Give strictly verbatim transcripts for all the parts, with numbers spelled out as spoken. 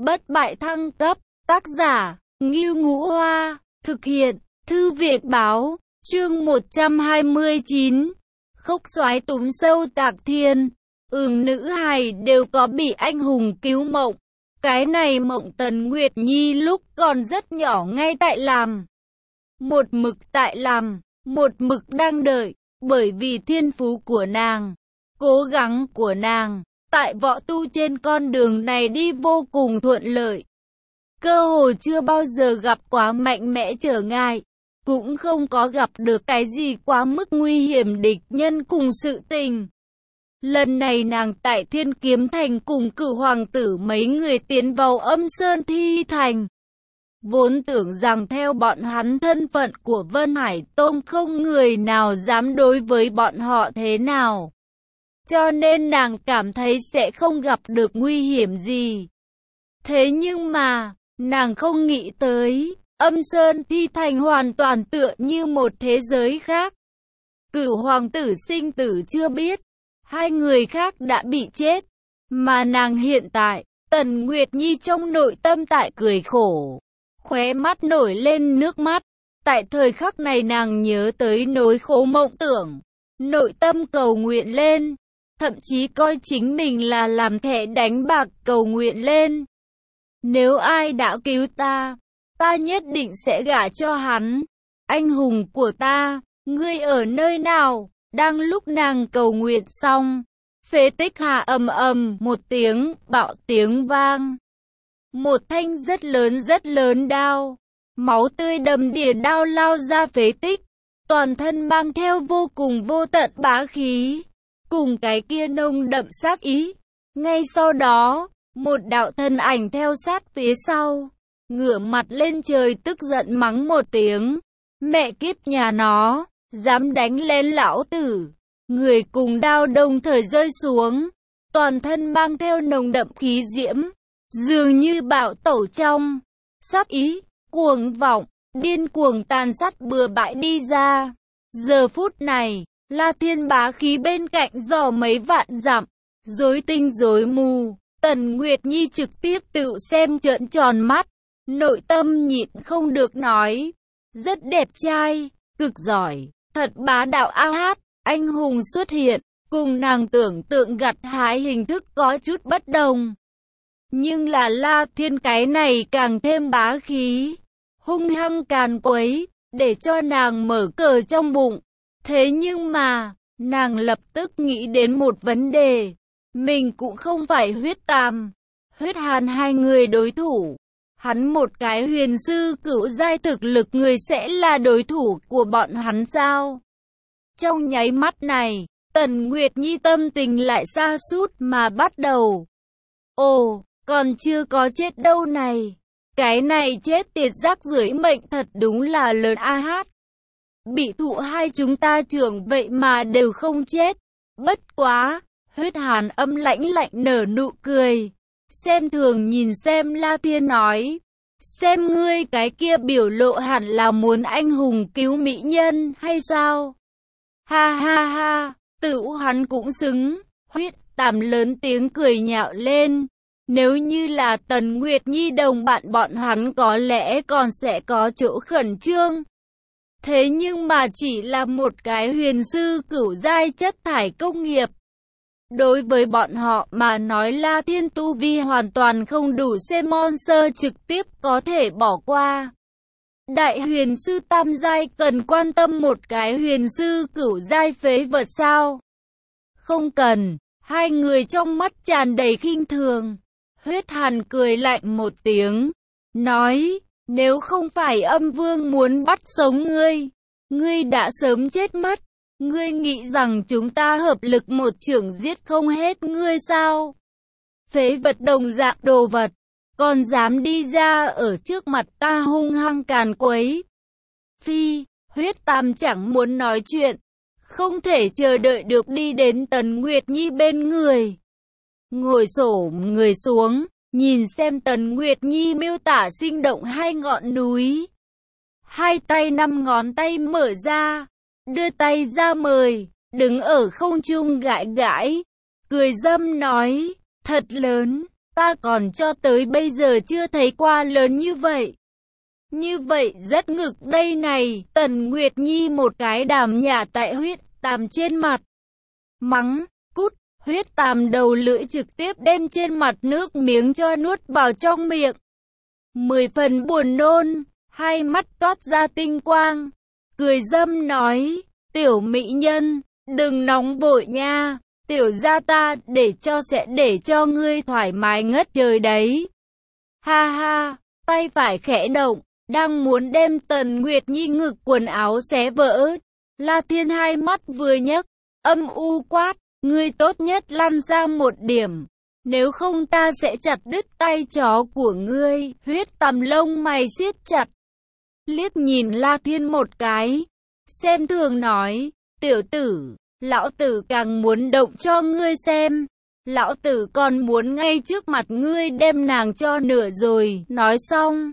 bất bại thăng cấp, tác giả, Ngưu Ngũ Hoa, thực hiện, Thư viện Báo, chương một trăm hai mươi chín, khốc soái túm sâu tạc thiên, ừm nữ hài đều có bị anh hùng cứu mộng, cái này mộng Tần Nguyệt Nhi lúc còn rất nhỏ ngay tại làm, một mực tại làm, một mực đang đợi, bởi vì thiên phú của nàng, cố gắng của nàng, tại võ tu trên con đường này đi vô cùng thuận lợi. Cơ hồ chưa bao giờ gặp quá mạnh mẽ trở ngại, cũng không có gặp được cái gì quá mức nguy hiểm địch nhân cùng sự tình. Lần này nàng tại Thiên Kiếm Thành cùng Cửu hoàng tử mấy người tiến vào Âm Sơn Thi Thành. Vốn tưởng rằng theo bọn hắn thân phận của Vân Hải Tông không người nào dám đối với bọn họ thế nào. Cho nên nàng cảm thấy sẽ không gặp được nguy hiểm gì. Thế nhưng mà, nàng không nghĩ tới, Âm Sơn Thi Thành hoàn toàn tựa như một thế giới khác. Cửu hoàng tử sinh tử chưa biết, hai người khác đã bị chết, mà nàng hiện tại, Tần Nguyệt Nhi trong nội tâm tại cười khổ, khóe mắt nổi lên nước mắt. Tại thời khắc này nàng nhớ tới nỗi khổ mộng tưởng, nội tâm cầu nguyện lên, thậm chí coi chính mình là làm thẻ đánh bạc cầu nguyện lên. Nếu ai đã cứu ta, ta nhất định sẽ gả cho hắn. Anh hùng của ta, ngươi ở nơi nào? Đang lúc nàng cầu nguyện xong, phế tích hạ ầm ầm một tiếng, bạo tiếng vang. Một thanh rất lớn rất lớn đao, máu tươi đầm đìa đao lao ra phế tích, toàn thân mang theo vô cùng vô tận bá khí, cùng cái kia nồng đậm sát ý. Ngay sau đó, một đạo thân ảnh theo sát phía sau, ngửa mặt lên trời tức giận mắng một tiếng, mẹ kiếp nhà nó, dám đánh lên lão tử. Người cùng đao đồng thời rơi xuống, toàn thân mang theo nồng đậm khí diễm, dường như bạo tẩu trong sát ý, cuồng vọng, điên cuồng tàn sát bừa bãi đi ra. Giờ phút này, La Thiên bá khí bên cạnh dò mấy vạn dặm, rối tinh rối mù. Tần Nguyệt Nhi trực tiếp tự xem trợn tròn mắt, nội tâm nhịn không được nói, rất đẹp trai, cực giỏi, thật bá đạo a hát. Anh hùng xuất hiện, cùng nàng tưởng tượng gặt hái hình thức có chút bất đồng. Nhưng là La Thiên cái này càng thêm bá khí, hung hăng càn quấy, để cho nàng mở cờ trong bụng. Thế nhưng mà, nàng lập tức nghĩ đến một vấn đề, mình cũng không phải Huyết Tam, Huyết Hàn hai người đối thủ. Hắn một cái huyền sư cửu giai thực lực người sẽ là đối thủ của bọn hắn sao? Trong nháy mắt này, Tần Nguyệt Nhi tâm tình lại sa sút mà bắt đầu. Ồ, còn chưa có chết đâu này. Cái này chết tiệt rác rưởi mệnh thật đúng là lớn a hát. Bị thụ hai chúng ta trưởng vậy mà đều không chết. Bất quá, Huyết Hàn âm lãnh lạnh nở nụ cười. Xem thường nhìn xem La Thiên nói. Xem ngươi cái kia biểu lộ hẳn là muốn anh hùng cứu mỹ nhân hay sao? Ha ha ha, tự hắn cũng xứng. Huyết Tam lớn tiếng cười nhạo lên. Nếu như là Tần Nguyệt Nhi đồng bạn bọn hắn có lẽ còn sẽ có chỗ khẩn trương. Thế nhưng mà chỉ là một cái huyền sư cửu giai chất thải công nghiệp. Đối với bọn họ mà nói La Thiên tu vi hoàn toàn không đủ xem monster trực tiếp có thể bỏ qua. Đại huyền sư tam giai cần quan tâm một cái huyền sư cửu giai phế vật sao? Không cần. Hai người trong mắt tràn đầy khinh thường. Huyết Hàn cười lạnh một tiếng, nói, nếu không phải âm vương muốn bắt sống ngươi, ngươi đã sớm chết mất. Ngươi nghĩ rằng chúng ta hợp lực một chưởng giết không hết ngươi sao? Phế vật đồng dạng đồ vật, còn dám đi ra ở trước mặt ta hung hăng càn quấy. Phi, Huyết Tam chẳng muốn nói chuyện, không thể chờ đợi được đi đến Tần Nguyệt Nhi bên người. Ngồi xổm người xuống, nhìn xem Tần Nguyệt Nhi miêu tả sinh động hai ngọn núi. Hai tay năm ngón tay mở ra, đưa tay ra mời, đứng ở không trung gãi gãi, cười dâm nói, thật lớn, ta còn cho tới bây giờ chưa thấy qua lớn như vậy. Như vậy rất ngực đây này, Tần Nguyệt Nhi một cái đàm nhả tại huyết tàm trên mặt. Mắng, cút, huyết tàm đầu lưỡi trực tiếp đem trên mặt nước miếng cho nuốt vào trong miệng. Mười phần buồn nôn, hai mắt toát ra tinh quang, cười dâm nói, tiểu mỹ nhân, đừng nóng vội nha, tiểu gia ta để cho sẽ để cho ngươi thoải mái ngất trời đấy. Ha ha, tay phải khẽ động, đang muốn đem Tần Nguyệt Nhi ngực quần áo xé vỡ. La Thiên hai mắt vừa nhấc, âm u quát, ngươi tốt nhất lăn ra một điểm, nếu không ta sẽ chặt đứt tay chó của ngươi. Huyết tằm lông mày siết chặt, liếc nhìn La Thiên một cái, xem thường nói, tiểu tử, lão tử càng muốn động cho ngươi xem, lão tử còn muốn ngay trước mặt ngươi đem nàng cho nửa rồi. Nói xong,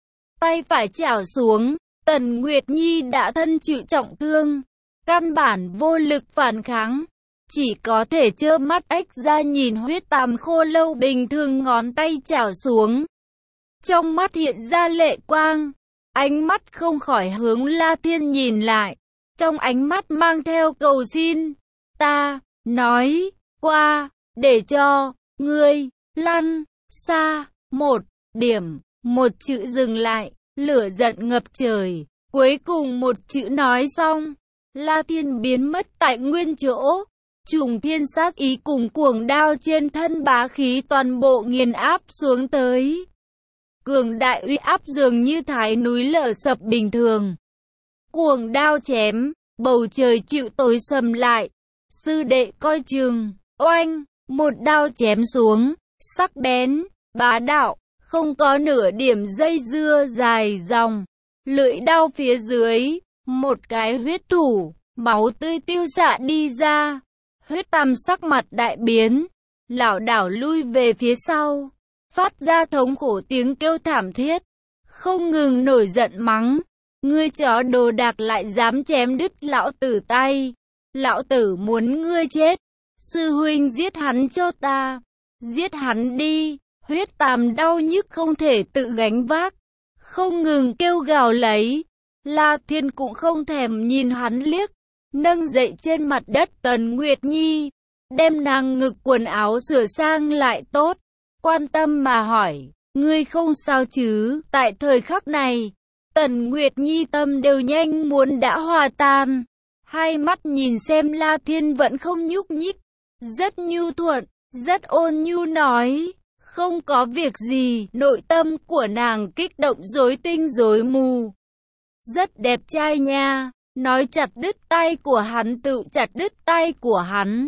tay phải chảo xuống, Tần Nguyệt Nhi đã thân chịu trọng thương, căn bản vô lực phản kháng, chỉ có thể trơ mắt ếch ra nhìn huyết tàm khô lâu bình thường ngón tay chảo xuống. Trong mắt hiện ra lệ quang, ánh mắt không khỏi hướng La Thiên nhìn lại, trong ánh mắt mang theo cầu xin, ta, nói, qua, để cho, ngươi, lăn, xa, một, điểm, một chữ dừng lại, lửa giận ngập trời, cuối cùng một chữ nói xong, La Thiên biến mất tại nguyên chỗ, trùng thiên sát ý cùng cuồng đao trên thân bá khí toàn bộ nghiền áp xuống tới. Cường đại uy áp dường như thái núi lở sập bình thường. Cuồng đao chém, bầu trời chịu tối sầm lại. Sư đệ coi chừng, oanh, một đao chém xuống, sắc bén, bá đạo, không có nửa điểm dây dưa dài dòng. Lưỡi đao phía dưới, một cái huyết thủ, máu tươi tiêu xạ đi ra. Huyết tằm sắc mặt đại biến, lảo đảo lui về phía sau, phát ra thống khổ tiếng kêu thảm thiết, không ngừng nổi giận mắng, ngươi chó đồ đạc lại dám chém đứt lão tử tay, lão tử muốn ngươi chết, sư huynh giết hắn cho ta, giết hắn đi. Huyết tàm đau nhức không thể tự gánh vác, không ngừng kêu gào lấy. La Thiên cũng không thèm nhìn hắn liếc, nâng dậy trên mặt đất Tần Nguyệt Nhi, đem nàng ngực quần áo sửa sang lại tốt, quan tâm mà hỏi, ngươi không sao chứ? Tại thời khắc này, Tần Nguyệt Nhi tâm đều nhanh muốn đã hòa tan, hai mắt nhìn xem La Thiên vẫn không nhúc nhích, rất nhu thuận, rất ôn nhu nói, không có việc gì. Nội tâm của nàng kích động rối tinh rối mù, rất đẹp trai nha. Nói chặt đứt tay của hắn tự chặt đứt tay của hắn.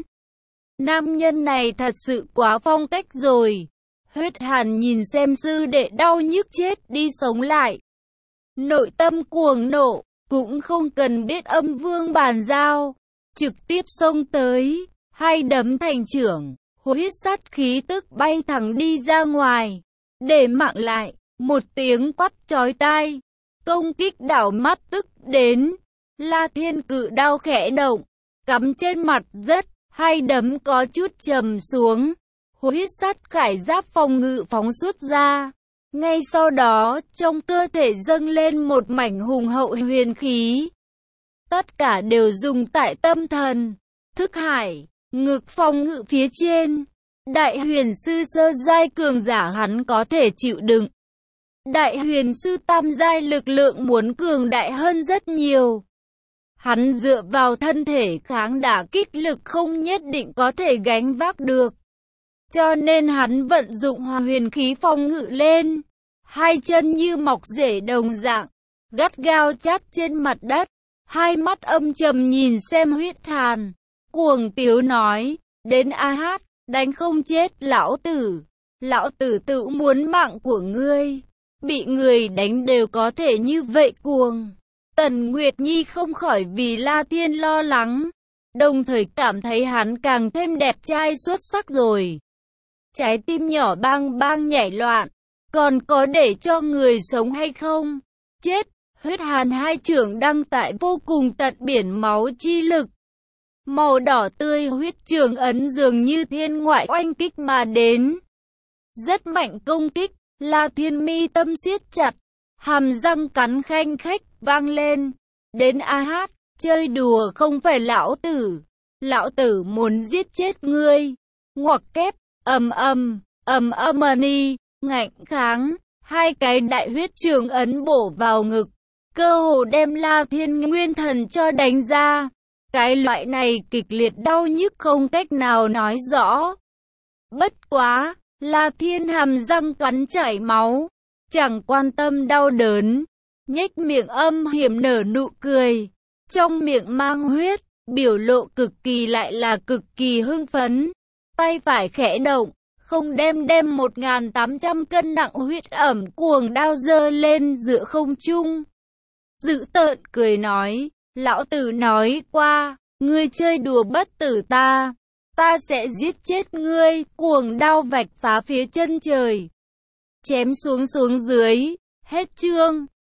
Nam nhân này thật sự quá phong cách rồi. Huyết Hàn nhìn xem sư đệ đau nhức chết đi sống lại, nội tâm cuồng nộ, cũng không cần biết âm vương bàn giao, trực tiếp xông tới, hai đấm thành trưởng, huyết sát khí tức bay thẳng đi ra ngoài, để mạng lại, một tiếng quát chói tai, công kích đảo mắt tức đến. La Thiên cự đao khẽ động, cắm trên mặt rất, hai đấm có chút trầm xuống, huyết sát khải giáp phòng ngự phóng xuất ra. Ngay sau đó, trong cơ thể dâng lên một mảnh hùng hậu huyền khí. Tất cả đều dùng tại tâm thần, thức hải, ngực phòng ngự phía trên. Đại huyền sư sơ giai cường giả hắn có thể chịu đựng. Đại huyền sư tam giai lực lượng muốn cường đại hơn rất nhiều. Hắn dựa vào thân thể kháng đả kích lực không nhất định có thể gánh vác được. Cho nên hắn vận dụng hòa huyền khí phòng ngự lên. Hai chân như mọc rễ đồng dạng, gắt gao chát trên mặt đất. Hai mắt âm trầm nhìn xem Huyết Hàn, cuồng tiếu nói, đến a hát, đánh không chết lão tử. Lão tử tự muốn mạng của ngươi. Bị người đánh đều có thể như vậy cuồng. Tần Nguyệt Nhi không khỏi vì La Thiên lo lắng, đồng thời cảm thấy hắn càng thêm đẹp trai xuất sắc rồi. Trái tim nhỏ bang bang nhảy loạn, còn có để cho người sống hay không? Chết! Huyết Hàn hai trưởng đăng tại vô cùng tận biển máu chi lực. Màu đỏ tươi huyết trường ấn dường như thiên ngoại oanh kích mà đến. rất mạnh công kích. La Thiên mi tâm siết chặt, hàm răng cắn khanh khách vang lên. Đến a hát, chơi đùa không phải lão tử. Lão tử muốn giết chết ngươi. Ngoặc kép, ầm ầm, ầm ầm ni, ngạnh kháng, hai cái đại huyết trường ấn bổ vào ngực, cơ hồ đem La Thiên nguyên thần cho đánh ra. Cái loại này kịch liệt đau nhức không cách nào nói rõ. Bất quá, La Thiên hàm răng cắn chảy máu, chẳng quan tâm đau đớn, nhếch miệng âm hiểm nở nụ cười, trong miệng mang huyết, biểu lộ cực kỳ lại là cực kỳ hưng phấn. Tay phải khẽ động, không đem đem một nghìn tám trăm cân nặng huyết ẩm cuồng đao giơ lên giữa không trung. Dữ tợn cười nói, lão tử nói qua, ngươi chơi đùa bất tử ta, ta sẽ giết chết ngươi. Cuồng đao vạch phá phía chân trời, chém xuống xuống dưới, hết chương.